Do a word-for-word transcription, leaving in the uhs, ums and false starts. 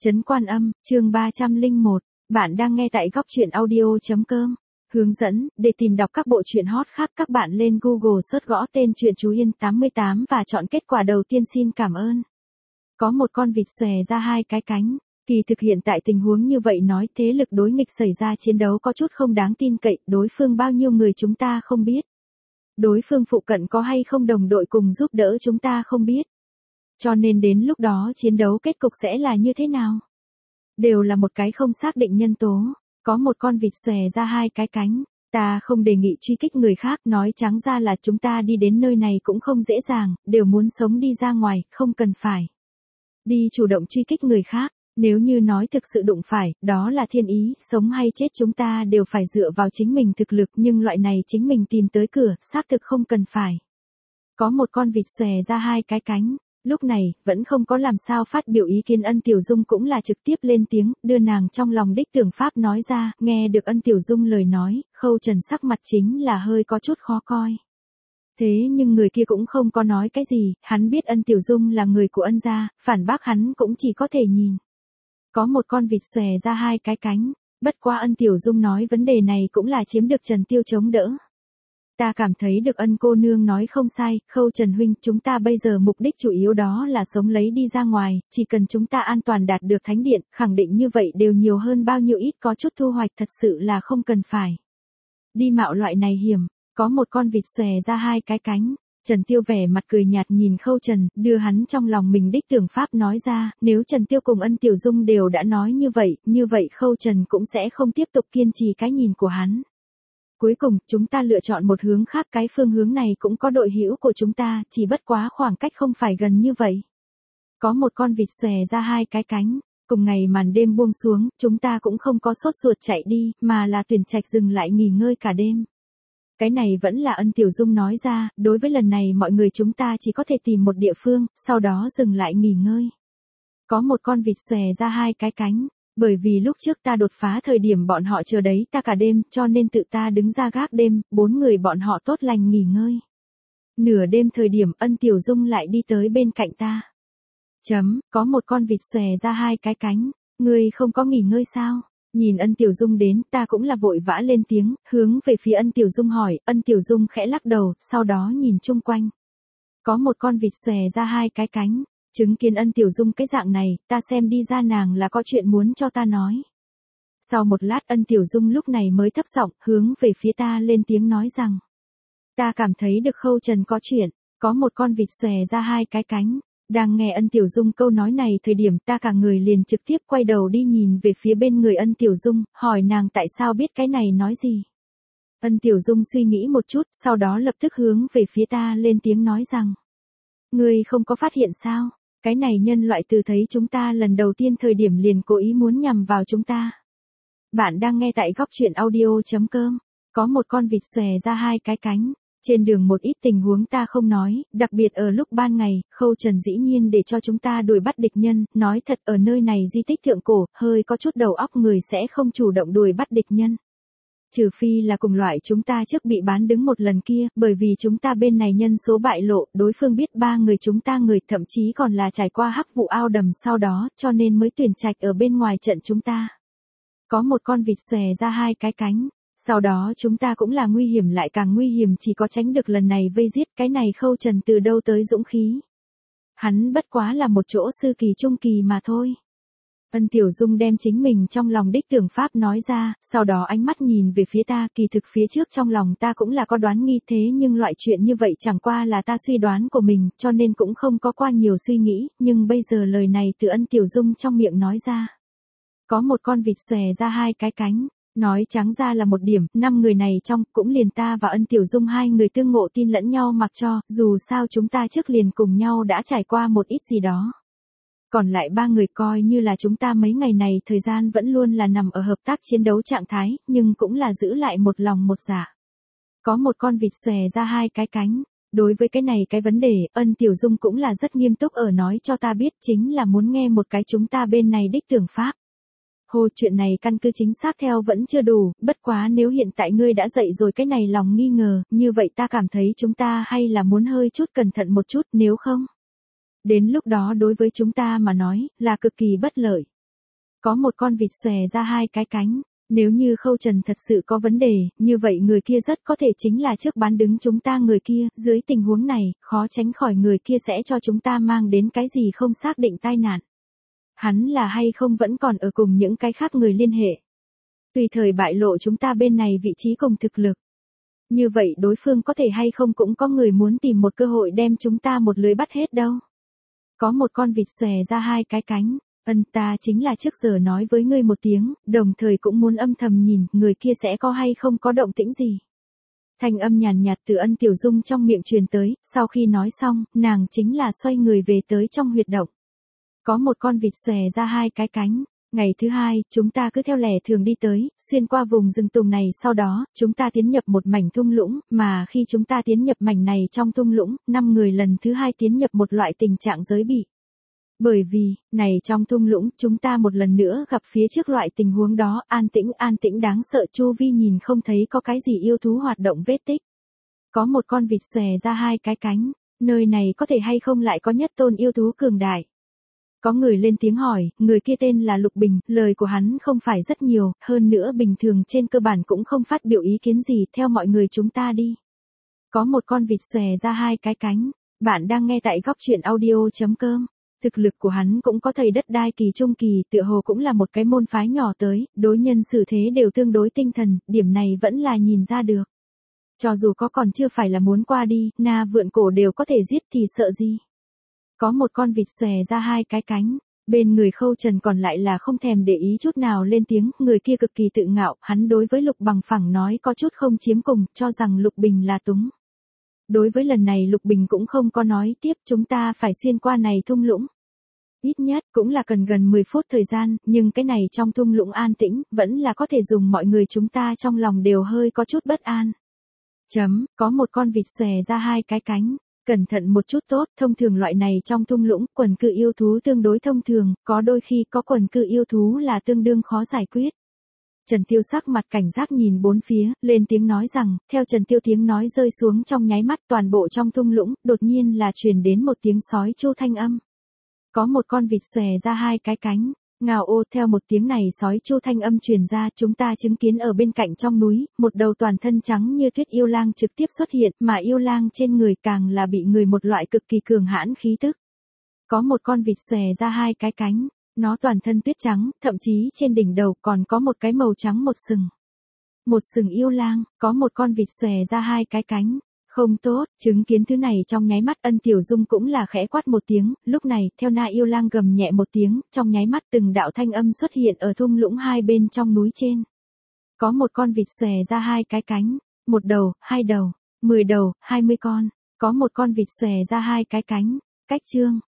Trấn Quan Âm, chương ba trăm lẻ một. Bạn đang nghe tại góc truyện audio chấm com. Hướng dẫn, để tìm đọc các bộ truyện hot khác các bạn lên Google search gõ tên truyện Chú Yên tám mươi tám và chọn kết quả đầu tiên. Xin cảm ơn. Có một con vịt xòe ra hai cái cánh. Kỳ thực hiện tại tình huống như vậy nói thế lực đối nghịch xảy ra chiến đấu có chút không đáng tin cậy, đối phương bao nhiêu người chúng ta không biết. Đối phương phụ cận có hay không đồng đội cùng giúp đỡ chúng ta không biết. Cho nên đến lúc đó chiến đấu kết cục sẽ là như thế nào? Đều là một cái không xác định nhân tố. Có một con vịt xòe ra hai cái cánh. Ta không đề nghị truy kích người khác, nói trắng ra là chúng ta đi đến nơi này cũng không dễ dàng, đều muốn sống đi ra ngoài, không cần phải đi chủ động truy kích người khác. Nếu như nói thực sự đụng phải, đó là thiên ý, sống hay chết chúng ta đều phải dựa vào chính mình thực lực, nhưng loại này chính mình tìm tới cửa, xác thực không cần phải. Có một con vịt xòe ra hai cái cánh. Lúc này, vẫn không có làm sao phát biểu ý kiến. Ân Tiểu Dung cũng là trực tiếp lên tiếng, đưa nàng trong lòng đích tưởng pháp nói ra, nghe được Ân Tiểu Dung lời nói, Khâu Trần sắc mặt chính là hơi có chút khó coi. Thế nhưng người kia cũng không có nói cái gì, hắn biết Ân Tiểu Dung là người của Ân gia, phản bác hắn cũng chỉ có thể nhìn. Có một con vịt xòe ra hai cái cánh, bất quá Ân Tiểu Dung nói vấn đề này cũng là chiếm được Trần Tiêu chống đỡ. Ta cảm thấy được Ân cô nương nói không sai, Khâu Trần huynh, chúng ta bây giờ mục đích chủ yếu đó là sống lấy đi ra ngoài, chỉ cần chúng ta an toàn đạt được thánh điện, khẳng định như vậy đều nhiều hơn bao nhiêu ít có chút thu hoạch, thật sự là không cần phải đi mạo loại này hiểm. Có một con vịt xòe ra hai cái cánh. Trần Tiêu vẻ mặt cười nhạt nhìn Khâu Trần, đưa hắn trong lòng mình đích tưởng pháp nói ra, nếu Trần Tiêu cùng Ân Tiểu Dung đều đã nói như vậy, như vậy Khâu Trần cũng sẽ không tiếp tục kiên trì cái nhìn của hắn. Cuối cùng, chúng ta lựa chọn một hướng khác, cái phương hướng này cũng có đội hữu của chúng ta, chỉ bất quá khoảng cách không phải gần như vậy. Có một con vịt xòe ra hai cái cánh. Cùng ngày màn đêm buông xuống, chúng ta cũng không có sốt ruột chạy đi, mà là tuyển trạch dừng lại nghỉ ngơi cả đêm. Cái này vẫn là Ân Tiểu Dung nói ra, đối với lần này mọi người chúng ta chỉ có thể tìm một địa phương, sau đó dừng lại nghỉ ngơi. Có một con vịt xòe ra hai cái cánh. Bởi vì lúc trước ta đột phá thời điểm bọn họ chờ đấy ta cả đêm, cho nên tự ta đứng ra gác đêm, bốn người bọn họ tốt lành nghỉ ngơi. Nửa đêm thời điểm Ân Tiểu Dung lại đi tới bên cạnh ta. Chấm, có một con vịt xòe ra hai cái cánh, ngươi không có nghỉ ngơi sao? Nhìn Ân Tiểu Dung đến, ta cũng là vội vã lên tiếng, hướng về phía Ân Tiểu Dung hỏi, Ân Tiểu Dung khẽ lắc đầu, sau đó nhìn chung quanh. Có một con vịt xòe ra hai cái cánh. Chứng kiến Ân Tiểu Dung cái dạng này, ta xem đi ra nàng là có chuyện muốn cho ta nói. Sau một lát Ân Tiểu Dung lúc này mới thấp giọng hướng về phía ta lên tiếng nói rằng. Ta cảm thấy được Khâu Trần có chuyện, có một con vịt xòe ra hai cái cánh. Đang nghe Ân Tiểu Dung câu nói này thời điểm ta cả người liền trực tiếp quay đầu đi nhìn về phía bên người Ân Tiểu Dung, hỏi nàng tại sao biết cái này nói gì. Ân Tiểu Dung suy nghĩ một chút, sau đó lập tức hướng về phía ta lên tiếng nói rằng. Ngươi không có phát hiện sao? Cái này nhân loại từ thấy chúng ta lần đầu tiên thời điểm liền cố ý muốn nhằm vào chúng ta. Bạn đang nghe tại góc truyện audio chấm com. Có một con vịt xòe ra hai cái cánh. Trên đường một ít tình huống ta không nói, đặc biệt ở lúc ban ngày, Khâu Trần dĩ nhiên để cho chúng ta đuổi bắt địch nhân, nói thật ở nơi này di tích thượng cổ, hơi có chút đầu óc người sẽ không chủ động đuổi bắt địch nhân. Trừ phi là cùng loại chúng ta trước bị bán đứng một lần kia, bởi vì chúng ta bên này nhân số bại lộ, đối phương biết ba người chúng ta người, thậm chí còn là trải qua hắc vụ ao đầm sau đó, cho nên mới tuyển trạch ở bên ngoài trận chúng ta. Có một con vịt xòe ra hai cái cánh, sau đó chúng ta cũng là nguy hiểm lại càng nguy hiểm, chỉ có tránh được lần này vây giết. Cái này Khâu Trần từ đâu tới dũng khí? Hắn bất quá là một chỗ sư kỳ trung kỳ mà thôi. Ân Tiểu Dung đem chính mình trong lòng đích tưởng pháp nói ra, sau đó ánh mắt nhìn về phía ta, kỳ thực phía trước trong lòng ta cũng là có đoán nghi, thế nhưng loại chuyện như vậy chẳng qua là ta suy đoán của mình, cho nên cũng không có qua nhiều suy nghĩ, nhưng bây giờ lời này từ Ân Tiểu Dung trong miệng nói ra. Có một con vịt xòe ra hai cái cánh, nói trắng ra là một điểm, năm người này trong, cũng liền ta và Ân Tiểu Dung hai người tương ngộ tin lẫn nhau mặc cho, dù sao chúng ta trước liền cùng nhau đã trải qua một ít gì đó. Còn lại ba người coi như là chúng ta mấy ngày này thời gian vẫn luôn là nằm ở hợp tác chiến đấu trạng thái, nhưng cũng là giữ lại một lòng một dạ. Có một con vịt xòe ra hai cái cánh. Đối với cái này cái vấn đề, Ân Tiểu Dung cũng là rất nghiêm túc ở nói cho ta biết, chính là muốn nghe một cái chúng ta bên này đích tưởng pháp. Hồ, chuyện này căn cứ chính xác theo vẫn chưa đủ, bất quá nếu hiện tại ngươi đã dậy rồi cái này lòng nghi ngờ, như vậy ta cảm thấy chúng ta hay là muốn hơi chút cẩn thận một chút, nếu không. Đến lúc đó đối với chúng ta mà nói, là cực kỳ bất lợi. Có một con vịt xòe ra hai cái cánh. Nếu như Khâu Trần thật sự có vấn đề, như vậy người kia rất có thể chính là trước bán đứng chúng ta người kia, dưới tình huống này, khó tránh khỏi người kia sẽ cho chúng ta mang đến cái gì không xác định tai nạn. Hắn là hay không vẫn còn ở cùng những cái khác người liên hệ. Tùy thời bại lộ chúng ta bên này vị trí cùng thực lực. Như vậy đối phương có thể hay không cũng có người muốn tìm một cơ hội đem chúng ta một lưới bắt hết đâu. Có một con vịt xòe ra hai cái cánh. Ân, ta chính là trước giờ nói với ngươi một tiếng, đồng thời cũng muốn âm thầm nhìn người kia sẽ có hay không có động tĩnh gì. Thanh âm nhàn nhạt từ Ân Tiểu Dung trong miệng truyền tới, sau khi nói xong, nàng chính là xoay người về tới trong huyệt động. Có một con vịt xòe ra hai cái cánh. Ngày thứ hai, chúng ta cứ theo lẽ thường đi tới, xuyên qua vùng rừng tùng này, sau đó, chúng ta tiến nhập một mảnh thung lũng, mà khi chúng ta tiến nhập mảnh này trong thung lũng, năm người lần thứ hai tiến nhập một loại tình trạng giới bị. Bởi vì, này trong thung lũng, chúng ta một lần nữa gặp phía trước loại tình huống đó, an tĩnh an tĩnh đáng sợ, chu vi nhìn không thấy có cái gì yêu thú hoạt động vết tích. Có một con vịt xòe ra hai cái cánh, nơi này có thể hay không lại có nhất tôn yêu thú cường đại. Có người lên tiếng hỏi, người kia tên là Lục Bình, lời của hắn không phải rất nhiều, hơn nữa bình thường trên cơ bản cũng không phát biểu ý kiến gì, theo mọi người chúng ta đi. Có một con vịt xòe ra hai cái cánh, bạn đang nghe tại góc truyện audio chấm com. Thực lực của hắn cũng có thầy đất đai kỳ trung kỳ, tựa hồ cũng là một cái môn phái nhỏ tới, đối nhân xử thế đều tương đối tinh thần, điểm này vẫn là nhìn ra được. Cho dù có còn chưa phải là muốn qua đi, na vượn cổ đều có thể giết thì sợ gì. Có một con vịt xòe ra hai cái cánh, bên người Khâu Trần còn lại là không thèm để ý chút nào lên tiếng, người kia cực kỳ tự ngạo, hắn đối với Lục Bằng Phẳng nói có chút không chiếm cùng, cho rằng Lục Bình là túng. Đối với lần này Lục Bình cũng không có nói tiếp, chúng ta phải xuyên qua này thung lũng. Ít nhất cũng là cần gần mười phút thời gian, nhưng cái này trong thung lũng an tĩnh, vẫn là có thể dùng mọi người chúng ta trong lòng đều hơi có chút bất an. Chấm, có một con vịt xòe ra hai cái cánh. Cẩn thận một chút tốt, thông thường loại này trong thung lũng, quần cự yêu thú tương đối thông thường, có đôi khi có quần cự yêu thú là tương đương khó giải quyết. Trần Tiêu sắc mặt cảnh giác nhìn bốn phía, lên tiếng nói rằng, theo Trần Tiêu tiếng nói rơi xuống trong nháy mắt toàn bộ trong thung lũng, đột nhiên là truyền đến một tiếng sói chu thanh âm. Có một con vịt xòe ra hai cái cánh, ngào ô, theo một tiếng này sói chu thanh âm truyền ra, chúng ta chứng kiến ở bên cạnh trong núi, một đầu toàn thân trắng như tuyết yêu lang trực tiếp xuất hiện, mà yêu lang trên người càng là bị người một loại cực kỳ cường hãn khí tức. Có một con vịt xòe ra hai cái cánh, nó toàn thân tuyết trắng, thậm chí trên đỉnh đầu còn có một cái màu trắng một sừng. Một sừng yêu lang, có một con vịt xòe ra hai cái cánh. Không tốt, chứng kiến thứ này trong nháy mắt Ân Tiểu Dung cũng là khẽ quát một tiếng, lúc này, theo na yêu lang gầm nhẹ một tiếng, trong nháy mắt từng đạo thanh âm xuất hiện ở thung lũng hai bên trong núi trên. Có một con vịt xòe ra hai cái cánh, một đầu, hai đầu, mười đầu, hai mươi con, có một con vịt xòe ra hai cái cánh, cách chương.